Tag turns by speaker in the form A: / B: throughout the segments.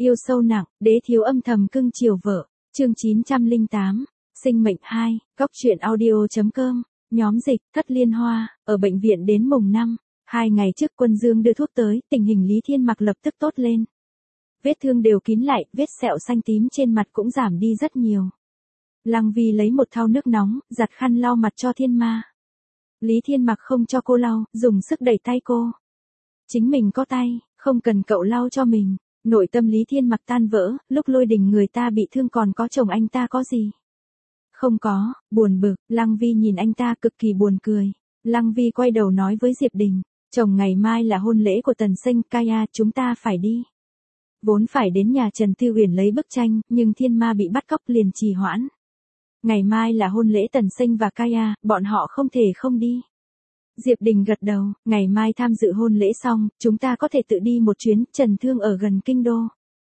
A: Yêu sâu nặng, đế thiếu âm thầm cưng chiều vợ. Chương 908, sinh mệnh 2, góc truyện audio.com, nhóm dịch, Thất Liên Hoa, ở bệnh viện đến mùng 5. 2 ngày trước Quân Dương đưa thuốc tới, tình hình Lý Thiên Mặc lập tức tốt lên. Vết thương đều kín lại, vết sẹo xanh tím trên mặt cũng giảm đi rất nhiều. Lăng Vi lấy một thau nước nóng, giặt khăn lau mặt cho Thiên Ma. Lý Thiên Mặc không cho cô lau, dùng sức đẩy tay cô. Chính mình có tay, không cần cậu lau cho mình. Nội tâm Lý Thiên Mặc tan vỡ, lúc Lôi Đình người ta bị thương còn có chồng anh ta có gì? Không có, buồn bực, Lăng Vi nhìn anh ta cực kỳ buồn cười. Lăng Vi quay đầu nói với Diệp Đình, chồng ngày mai là hôn lễ của Tần Sinh, Kaya chúng ta phải đi. Vốn phải đến nhà Trần Tư Uyển lấy bức tranh, nhưng Thiên Ma bị bắt cóc liền trì hoãn. Ngày mai là hôn lễ Tần Sinh và Kaya, bọn họ không thể không đi. Diệp Đình gật đầu, ngày mai tham dự hôn lễ xong, chúng ta có thể tự đi một chuyến, Trần Thương ở gần kinh đô.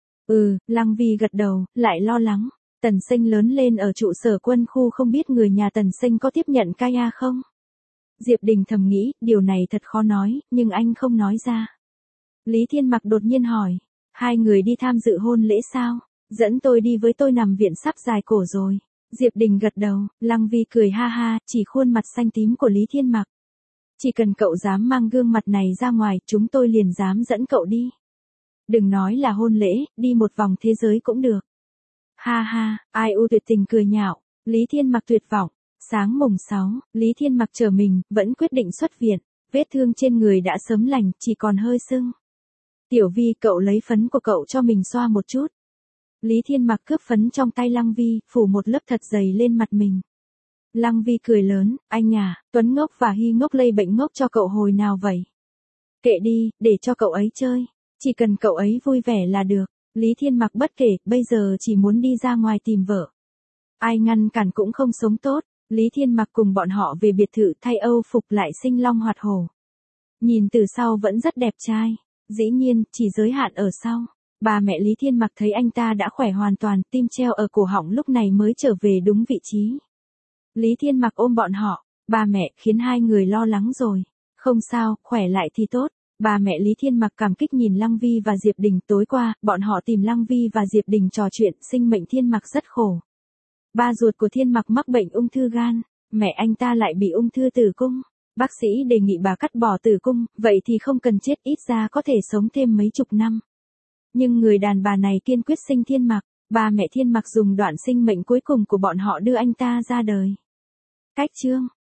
A: Lăng Vi gật đầu, lại lo lắng. Tần Sinh lớn lên ở trụ sở quân khu, không biết người nhà Tần Sinh có tiếp nhận Kaya không? Diệp Đình thầm nghĩ, điều này thật khó nói, nhưng anh không nói ra. Lý Thiên Mặc đột nhiên hỏi, hai người đi tham dự hôn lễ sao? Dẫn tôi đi với, tôi nằm viện sắp dài cổ rồi. Diệp Đình gật đầu, Lăng Vi cười ha ha, chỉ khuôn mặt xanh tím của Lý Thiên Mặc. Chỉ cần cậu dám mang gương mặt này ra ngoài, chúng tôi liền dám dẫn cậu đi. Đừng nói là hôn lễ, đi một vòng thế giới cũng được. Ha ha, ai u tuyệt tình cười nhạo, Lý Thiên Mặc tuyệt vọng. Sáng mùng 6, Lý Thiên Mặc chờ mình, vẫn quyết định xuất viện. Vết thương trên người đã sớm lành, chỉ còn hơi sưng. Tiểu Vi, cậu lấy phấn của cậu cho mình xoa một chút. Lý Thiên Mặc cướp phấn trong tay Lăng Vi, phủ một lớp thật dày lên mặt mình. Lăng Vi cười lớn, anh à, Tuấn Ngốc và Hy Ngốc lây bệnh ngốc cho cậu hồi nào vậy? Kệ đi, để cho cậu ấy chơi. Chỉ cần cậu ấy vui vẻ là được. Lý Thiên Mặc bất kể, bây giờ chỉ muốn đi ra ngoài tìm vợ. Ai ngăn cản cũng không sống tốt. Lý Thiên Mặc cùng bọn họ về biệt thự thay Âu phục lại sinh long hoạt hổ. Nhìn từ sau vẫn rất đẹp trai. Dĩ nhiên, chỉ giới hạn ở sau. Bà mẹ Lý Thiên Mặc thấy anh ta đã khỏe hoàn toàn, tim treo ở cổ họng lúc này mới trở về đúng vị trí. Lý Thiên Mặc ôm bọn họ, bà mẹ, khiến hai người lo lắng rồi. Không sao, khỏe lại thì tốt. Bà mẹ Lý Thiên Mặc cảm kích nhìn Lăng Vi và Diệp Đình. Tối qua, bọn họ tìm Lăng Vi và Diệp Đình trò chuyện, sinh mệnh Thiên Mặc rất khổ. Ba ruột của Thiên Mặc mắc bệnh ung thư gan, mẹ anh ta lại bị ung thư tử cung. Bác sĩ đề nghị bà cắt bỏ tử cung, vậy thì không cần chết, ít ra có thể sống thêm mấy chục năm. Nhưng người đàn bà này kiên quyết sinh Thiên Mặc, ba mẹ Thiên Mặc dùng đoạn sinh mệnh cuối cùng của bọn họ đưa anh ta ra đời. Cách chương